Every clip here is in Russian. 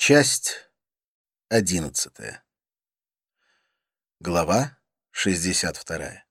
Часть 11. Глава 62.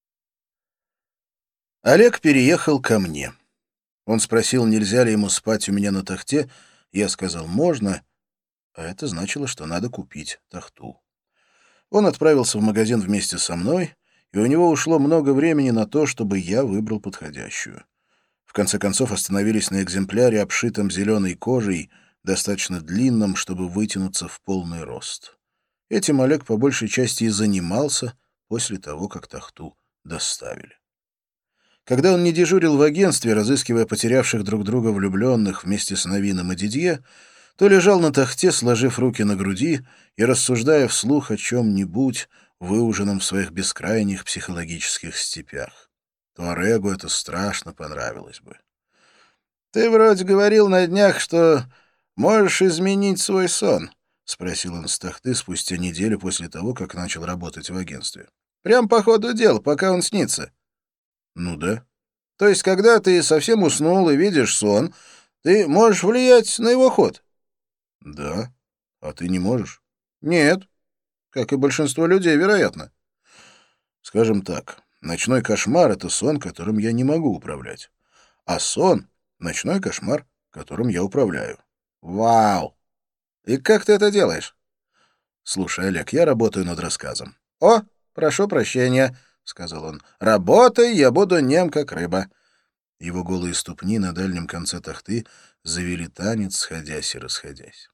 Олег переехал ко мне. Он спросил, нельзя ли ему спать у меня на тахте. Я сказал, можно, а это значило, что надо купить тахту. Он отправился в магазин вместе со мной, и у него ушло много времени на то, чтобы я выбрал подходящую. В конце концов остановились на экземпляре, обшитом зеленой кожей, достаточно длинном, чтобы вытянуться в полный рост. Этим Олег по большей части и занимался после того, как тахту доставили. Когда он не дежурил в агентстве, разыскивая потерявших друг друга влюбленных вместе с Новином и Дидье, то лежал на тахте, сложив руки на груди и рассуждая вслух о чем-нибудь, выуженном в своих бескрайних психологических степях. Туарегу это страшно понравилось бы. «Ты вроде говорил на днях, что можешь изменить свой сон», — спросил он с тахты спустя неделю после того, как начал работать в агентстве. «Прям по ходу дела, пока он снится». «Ну да». «То есть, когда ты совсем уснул и видишь сон, ты можешь влиять на его ход?» «Да. А ты не можешь?» «Нет. Как и большинство людей, вероятно». «Скажем так, ночной кошмар — это сон, которым я не могу управлять. А сон — ночной кошмар, которым я управляю». «Вау! И как ты это делаешь?» «Слушай, Олег, я работаю над рассказом». «О, прошу прощения», — сказал он. «Работай, я буду нем, как рыба». Его голые ступни на дальнем конце тахты завели танец, сходясь и расходясь.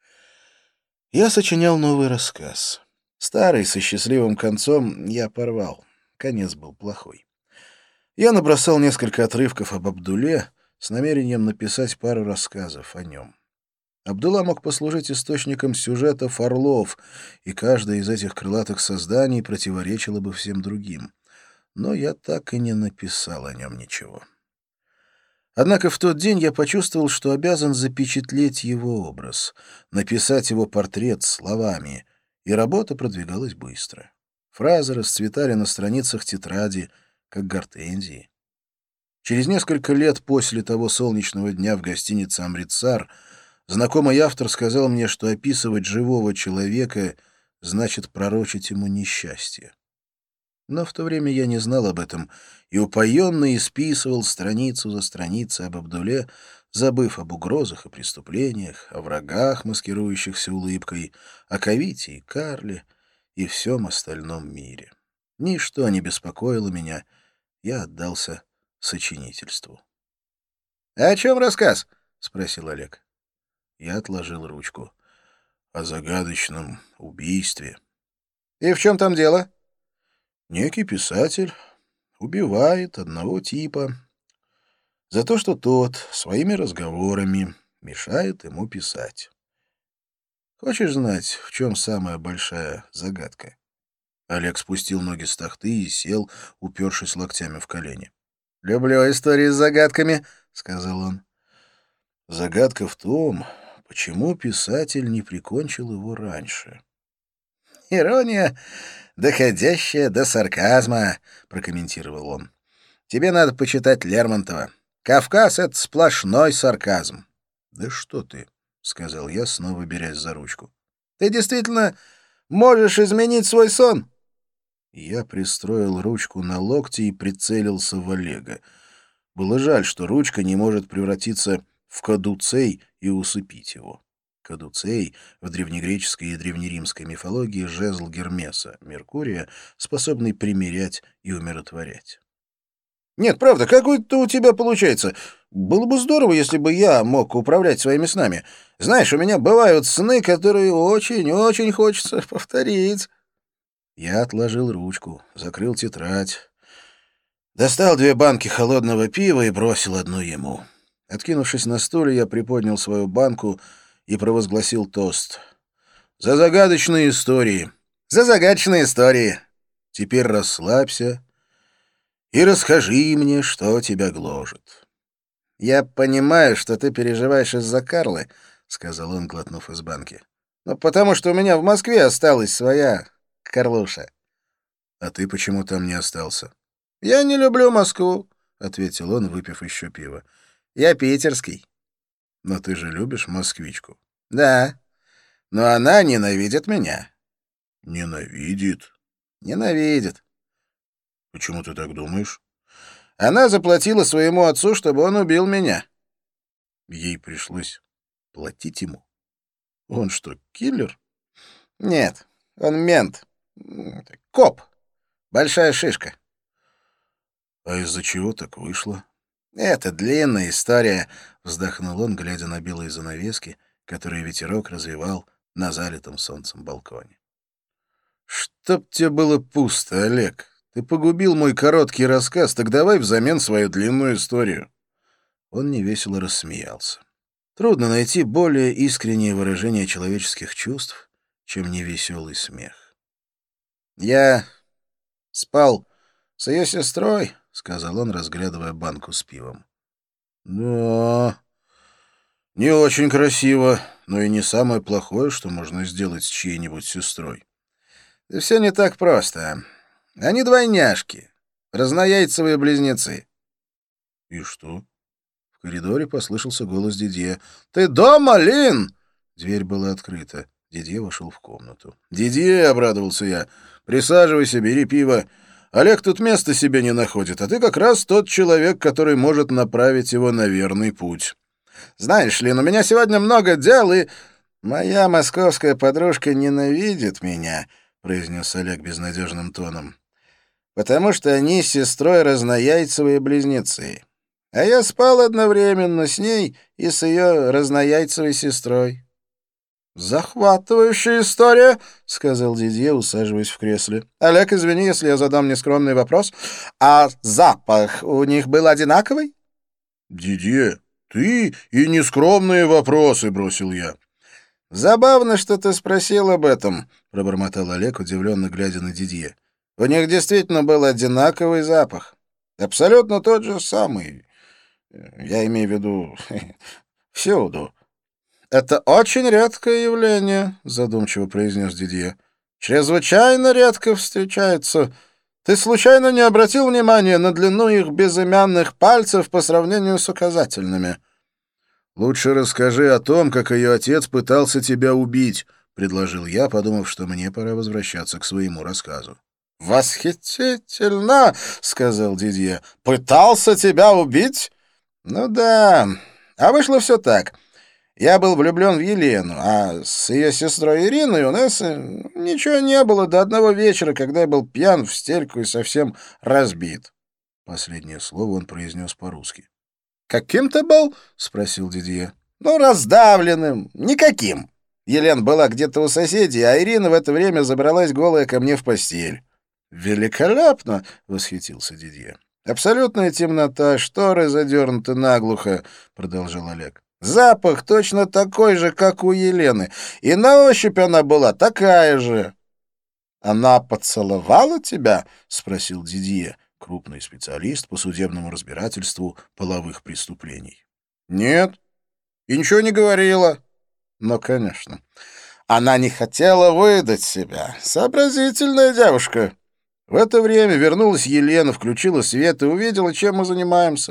Я сочинял новый рассказ. Старый, со счастливым концом, я порвал. Конец был плохой. Я набросал несколько отрывков об Абдуле с намерением написать пару рассказов о нем. Абдулла мог послужить источником сюжетов «Орлов», и каждое из этих крылатых созданий противоречило бы всем другим. Но я так и не написал о нем ничего. Однако в тот день я почувствовал, что обязан запечатлеть его образ, написать его портрет словами, и работа продвигалась быстро. Фразы расцветали на страницах тетради, как гортензии. Через несколько лет после того солнечного дня в гостинице «Амритсар» знакомый автор сказал мне, что описывать живого человека значит пророчить ему несчастье. Но в то время я не знал об этом и упоенно исписывал страницу за страницей об Абдуле, забыв об угрозах и преступлениях, о врагах, маскирующихся улыбкой, о Кавите и Карле и всем остальном мире. Ничто не беспокоило меня, я отдался сочинительству. — А о чем рассказ? — спросил Олег. Я отложил ручку. — О загадочном убийстве. — И в чем там дело? — Некий писатель убивает одного типа за то, что тот своими разговорами мешает ему писать. Хочешь знать, в чем самая большая загадка? Олег спустил ноги с тахты и сел, упершись локтями в колени. — Люблю истории с загадками, — сказал он. — Загадка в том, почему писатель не прикончил его раньше. — Ирония, доходящая до сарказма, — прокомментировал он. — Тебе надо почитать Лермонтова. Кавказ — это сплошной сарказм. — Да что ты, — сказал я, снова берясь за ручку. — Ты действительно можешь изменить свой сон? Я пристроил ручку на локти и прицелился в Олега. Было жаль, что ручка не может превратиться в кадуцей и усыпить его. Кадуцей в древнегреческой и древнеримской мифологии жезл Гермеса, Меркурия, способный примирять и умиротворять. «Нет, правда, какой-то у тебя получается. Было бы здорово, если бы я мог управлять своими снами. Знаешь, у меня бывают сны, которые очень-очень хочется повторить». Я отложил ручку, закрыл тетрадь, достал 2 банки холодного пива и бросил одну ему. Откинувшись на стуле, я приподнял свою банку и провозгласил тост. «За загадочные истории!» «За загадочные истории!» «Теперь расслабься и расскажи мне, что тебя гложет». «Я понимаю, что ты переживаешь из-за Карлы», — сказал он, глотнув из банки. «Но потому что у меня в Москве осталась своя Карлуша». «А ты почему там не остался?» «Я не люблю Москву», — ответил он, выпив еще пиво. «Я питерский». «Но ты же любишь москвичку?» «Да, но она ненавидит меня». Ненавидит? «Ненавидит. Почему ты так думаешь? Она заплатила своему отцу, чтобы он убил меня». Ей пришлось платить ему? «Он что, киллер?» «Нет, он мент. Коп. Большая шишка». А из-за чего так вышло? «Это длинная история», — вздохнул он, глядя на белые занавески, которые ветерок развевал на залитом солнцем балконе. «Чтоб тебе было пусто, Олег. Ты погубил мой короткий рассказ, так давай взамен свою длинную историю». Он невесело рассмеялся. Трудно найти более искреннее выражение человеческих чувств, чем невеселый смех. «Я спал с ее сестрой», — сказал он, разглядывая банку с пивом. Да, не очень красиво, но и не самое плохое, что можно сделать с чьей-нибудь сестрой. «Да все не так просто. Они двойняшки, разнояйцевые близнецы». И что? В коридоре послышался голос Дидье. «Ты дома, Лин?» Дверь была открыта. Дидье вошел в комнату. «Дидье», — обрадовался я, — «присаживайся, бери пиво. Олег тут места себе не находит, а ты как раз тот человек, который может направить его на верный путь». «Знаешь, Лин, у меня сегодня много дел, и...» «Моя московская подружка ненавидит меня», — произнес Олег безнадежным тоном, «потому что они с сестрой разнояйцевые близнецы. А я спал одновременно с ней и с ее разнояйцевой сестрой». «Захватывающая история», — сказал Дидье, усаживаясь в кресле. «Олег, извини, если я задам нескромный вопрос. А запах у них был одинаковый?» «Дидье, ты и нескромные вопросы», — бросил я. «Забавно, что ты спросил об этом», — пробормотал Олег, удивленно глядя на Дидье. «У них действительно был одинаковый запах. Абсолютно тот же самый. Я имею в виду всюду». «Это очень редкое явление», — задумчиво произнес Дидье. «Чрезвычайно редко встречается. Ты случайно не обратил внимания на длину их безымянных пальцев по сравнению с указательными?» «Лучше расскажи о том, как ее отец пытался тебя убить», — предложил я, подумав, что мне пора возвращаться к своему рассказу. «Восхитительно!» — сказал Дидье. «Пытался тебя убить?» «Ну да. А вышло все так. Я был влюблен в Елену, а с ее сестрой Ириной у нас ничего не было до одного вечера, когда я был пьян в стельку и совсем разбит». Последнее слово он произнес по-русски. «Каким ты был?» — спросил Дидье. «Ну, раздавленным. Никаким. Елена была где-то у соседей, а Ирина в это время забралась голая ко мне в постель». «Великолепно!» — восхитился Дидье. «Абсолютная темнота, шторы задернуты наглухо», — продолжал Олег. «Запах точно такой же, как у Елены, и на ощупь она была такая же». «Она поцеловала тебя?» — спросил Дидье, крупный специалист по судебному разбирательству половых преступлений. «Нет, и ничего не говорила». «Ну, конечно. Она не хотела выдать себя. Сообразительная девушка». В это время вернулась Елена, включила свет и увидела, чем мы занимаемся.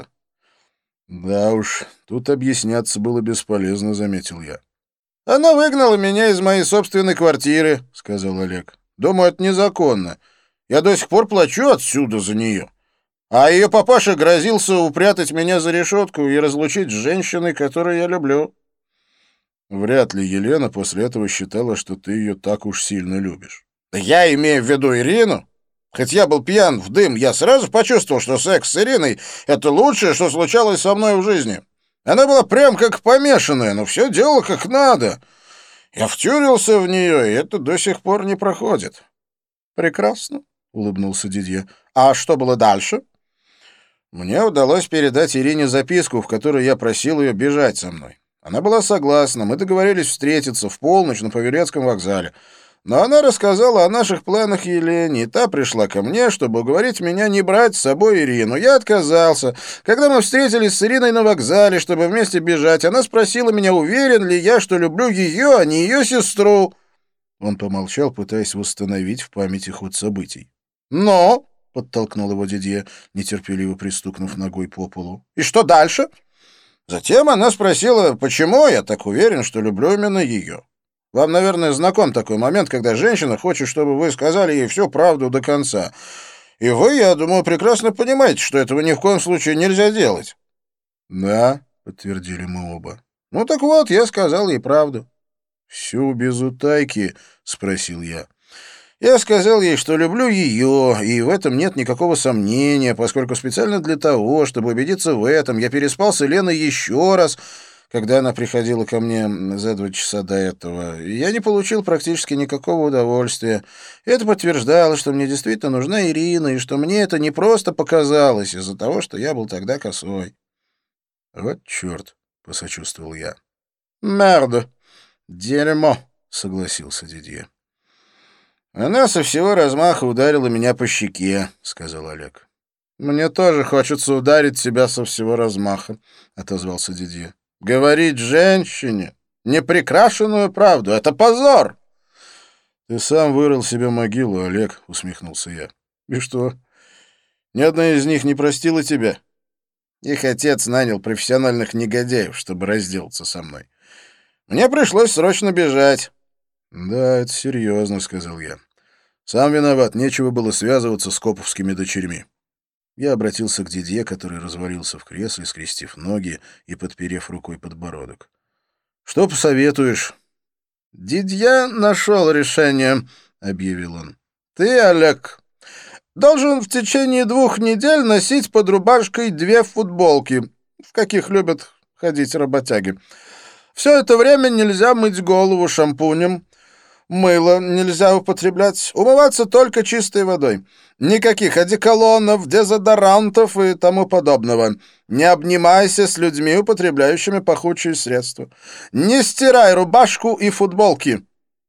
«Да уж, тут объясняться было бесполезно», — заметил я. «Она выгнала меня из моей собственной квартиры», — сказал Олег. «Думаю, это незаконно. Я до сих пор плачу отсюда за нее. А ее папаша грозился упрятать меня за решетку и разлучить с женщиной, которую я люблю». «Вряд ли Елена после этого считала, что ты ее так уж сильно любишь». «Да я имею в виду Ирину. Хоть я был пьян в дым, я сразу почувствовал, что секс с Ириной — это лучшее, что случалось со мной в жизни. Она была прям как помешанная, но все делала как надо. Я втюрился в нее, и это до сих пор не проходит». «Прекрасно», — улыбнулся Дидье. «А что было дальше?» «Мне удалось передать Ирине записку, в которой я просил ее бежать со мной. Она была согласна, мы договорились встретиться в полночь на Павелецком вокзале. Но она рассказала о наших планах Елене, и та пришла ко мне, чтобы уговорить меня не брать с собой Ирину. Я отказался. Когда мы встретились с Ириной на вокзале, чтобы вместе бежать, она спросила меня, уверен ли я, что люблю ее, а не ее сестру». Он помолчал, пытаясь восстановить в памяти ход событий. «Но», — подтолкнул его Дидье, нетерпеливо пристукнув ногой по полу. «И что дальше?» Затем она спросила, почему я так уверен, что люблю именно ее. Вам, наверное, знаком такой момент, когда женщина хочет, чтобы вы сказали ей всю правду до конца. И вы, я думаю, прекрасно понимаете, что этого ни в коем случае нельзя делать». «Да», — подтвердили мы оба. «Ну так вот, я сказал ей правду». «Всю без утайки?» — спросил я. Я сказал ей, что люблю ее, и в этом нет никакого сомнения, поскольку специально для того, чтобы убедиться в этом, я переспал с Еленой еще раз, когда она приходила ко мне за 2 часа до этого. И я не получил практически никакого удовольствия. Это подтверждало, что мне действительно нужна Ирина, и что мне это не просто показалось из-за того, что я был тогда косой. «Вот черт», — посочувствовал я. «Мерда! Дерьмо!» — согласился Дидье. «Она со всего размаха ударила меня по щеке», — сказал Олег. «Мне тоже хочется ударить себя со всего размаха», — отозвался Дидье. «Говорить женщине неприкрашенную правду — это позор!» «Ты сам вырыл себе могилу, Олег», — усмехнулся я. «И что? Ни одна из них не простила тебя?» Их отец нанял профессиональных негодяев, чтобы разделаться со мной. Мне пришлось срочно бежать. «Да, это серьезно», — сказал я. «Сам виноват, нечего было связываться с коповскими дочерьми». Я обратился к Дидье, который развалился в кресле, скрестив ноги и подперев рукой подбородок. «Что посоветуешь?» «Дидье нашел решение», — объявил он. «Ты, Олег, должен в течение 2 недель носить под рубашкой 2 футболки, в каких любят ходить работяги. Все это время нельзя мыть голову шампунем, мыло нельзя употреблять, умываться только чистой водой. Никаких одеколонов, дезодорантов и тому подобного. Не обнимайся с людьми, употребляющими пахучие средства. Не стирай рубашку и футболки».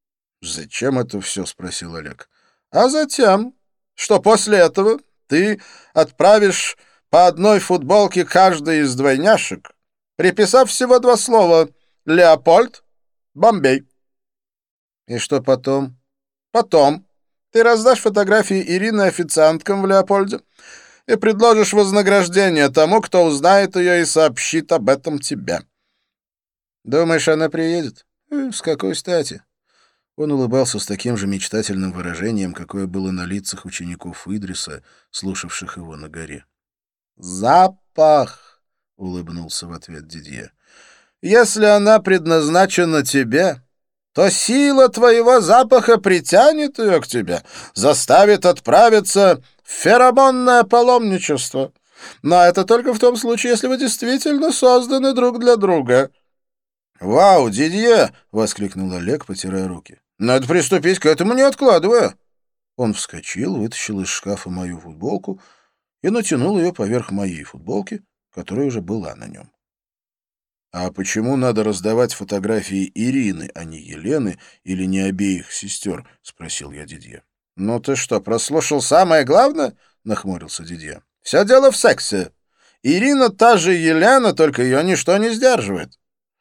«Зачем это все?» — спросил Олег. «А затем, что после этого ты отправишь по одной футболке каждой из двойняшек, приписав всего 2 слова: Леопольд, Бомбей». «И что потом?» «Потом ты раздашь фотографии Ирины официанткам в Леопольде и предложишь вознаграждение тому, кто узнает ее и сообщит об этом тебе». «Думаешь, она приедет?» «С какой стати?» Он улыбался с таким же мечтательным выражением, какое было на лицах учеников Идриса, слушавших его на горе. «Запах!» — улыбнулся в ответ Дидье. «Если она предназначена тебе, то сила твоего запаха притянет ее к тебе, заставит отправиться в феромонное паломничество. Но это только в том случае, если вы действительно созданы друг для друга». «Вау, Дидье!» — воскликнул Олег, потирая руки. «Надо приступить к этому, не откладывая». Он вскочил, вытащил из шкафа мою футболку и натянул ее поверх моей футболки, которая уже была на нем. «А почему надо раздавать фотографии Ирины, а не Елены или не обеих сестер?» — спросил я Дидье. «Ну ты что, прослушал самое главное?» — нахмурился Дидье. «Все дело в сексе. Ирина та же Елена, только ее ничто не сдерживает».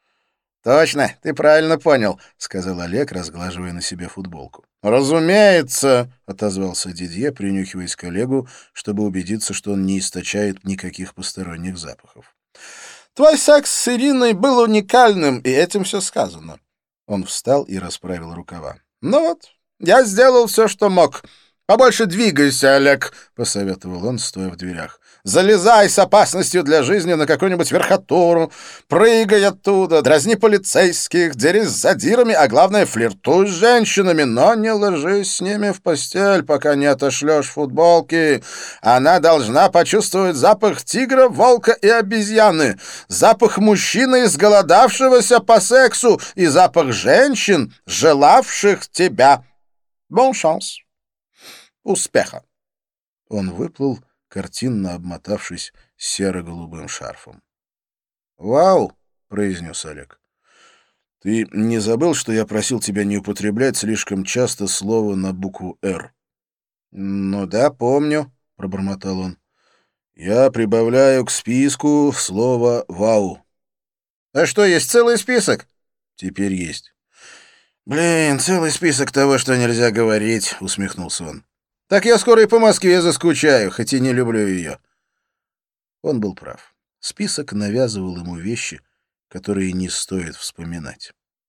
«Точно, ты правильно понял», — сказал Олег, разглаживая на себе футболку. «Разумеется», — отозвался Дидье, принюхиваясь к Олегу, чтобы убедиться, что он не источает никаких посторонних запахов. «Твой секс с Ириной был уникальным, и этим все сказано». Он встал и расправил рукава. «Ну вот, я сделал все, что мог. Побольше двигайся, Олег», — посоветовал он, стоя в дверях. «Залезай с опасностью для жизни на какую-нибудь верхотуру, прыгай оттуда, дразни полицейских, дерись с задирами, а главное, флиртуй с женщинами, но не ложись с ними в постель, пока не отошлешь футболки. Она должна почувствовать запах тигра, волка и обезьяны, запах мужчины, изголодавшегося по сексу, и запах женщин, желавших тебя. Бон шанс. Успеха». Он выплыл, картинно обмотавшись серо-голубым шарфом. «Вау!» — произнес Олег. «Ты не забыл, что я просил тебя не употреблять слишком часто слово на букву «Р»?» «Ну да, помню», — пробормотал он. «Я прибавляю к списку слово «Вау». «А что, есть целый список?» «Теперь есть». «Блин, целый список того, что нельзя говорить», — усмехнулся он. «Так я скоро и по Москве заскучаю, хоть и не люблю ее». Он был прав. Список навязывал ему вещи, которые не стоит вспоминать.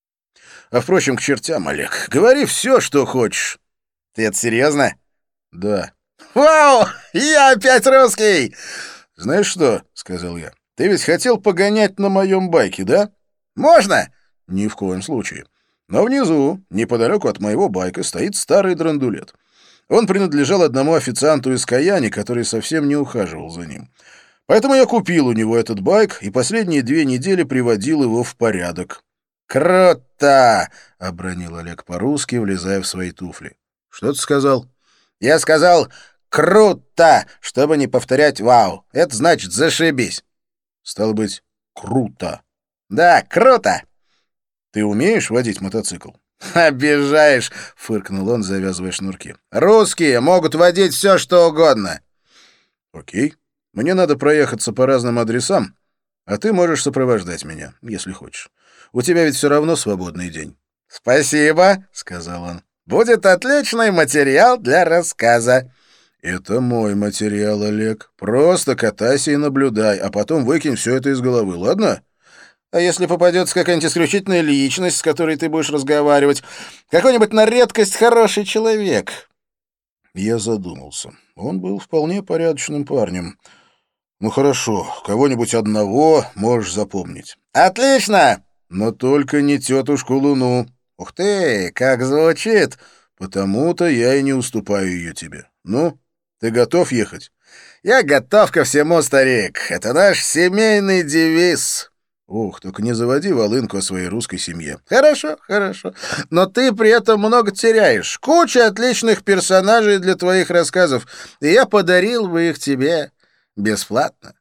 А, впрочем, к чертям, Олег. Говори все, что хочешь. Ты это серьезно? Да. Вау! Я опять русский! Знаешь что, — сказал я, — ты ведь хотел погонять на моем байке, да? Можно? Ни в коем случае. Но внизу, неподалеку от моего байка, стоит старый драндулет. Он принадлежал одному официанту из Каяни, который совсем не ухаживал за ним. Поэтому я купил у него этот байк и последние 2 недели приводил его в порядок. Круто! — обронил Олег по-русски, влезая в свои туфли. — Что ты сказал? — Я сказал «круто», чтобы не повторять «вау». Это значит «зашибись». — Стало быть, круто. — Да, круто! — Ты умеешь водить мотоцикл? — Обижаешь, — фыркнул он, завязывая шнурки. — Русские могут водить все, что угодно. — Окей. Мне надо проехаться по разным адресам, а ты можешь сопровождать меня, если хочешь. У тебя ведь все равно свободный день. — Спасибо, — сказал он. — Будет отличный материал для рассказа. — Это мой материал, Олег. Просто катайся и наблюдай, а потом выкинь все это из головы, ладно? — А если попадется какая-нибудь исключительная личность, с которой ты будешь разговаривать? Какой-нибудь на редкость хороший человек? Я задумался. Он был вполне порядочным парнем. Ну хорошо, кого-нибудь одного можешь запомнить. — Отлично! Но только не тетушку Луну. Ух ты, как звучит! Потому-то я и не уступаю ее тебе. Ну, ты готов ехать? Я готов ко всему, старик. Это наш семейный девиз. Ох, только не заводи волынку о своей русской семье. Хорошо, хорошо. Но ты при этом много теряешь. Куча отличных персонажей для твоих рассказов. И я подарил бы их тебе бесплатно.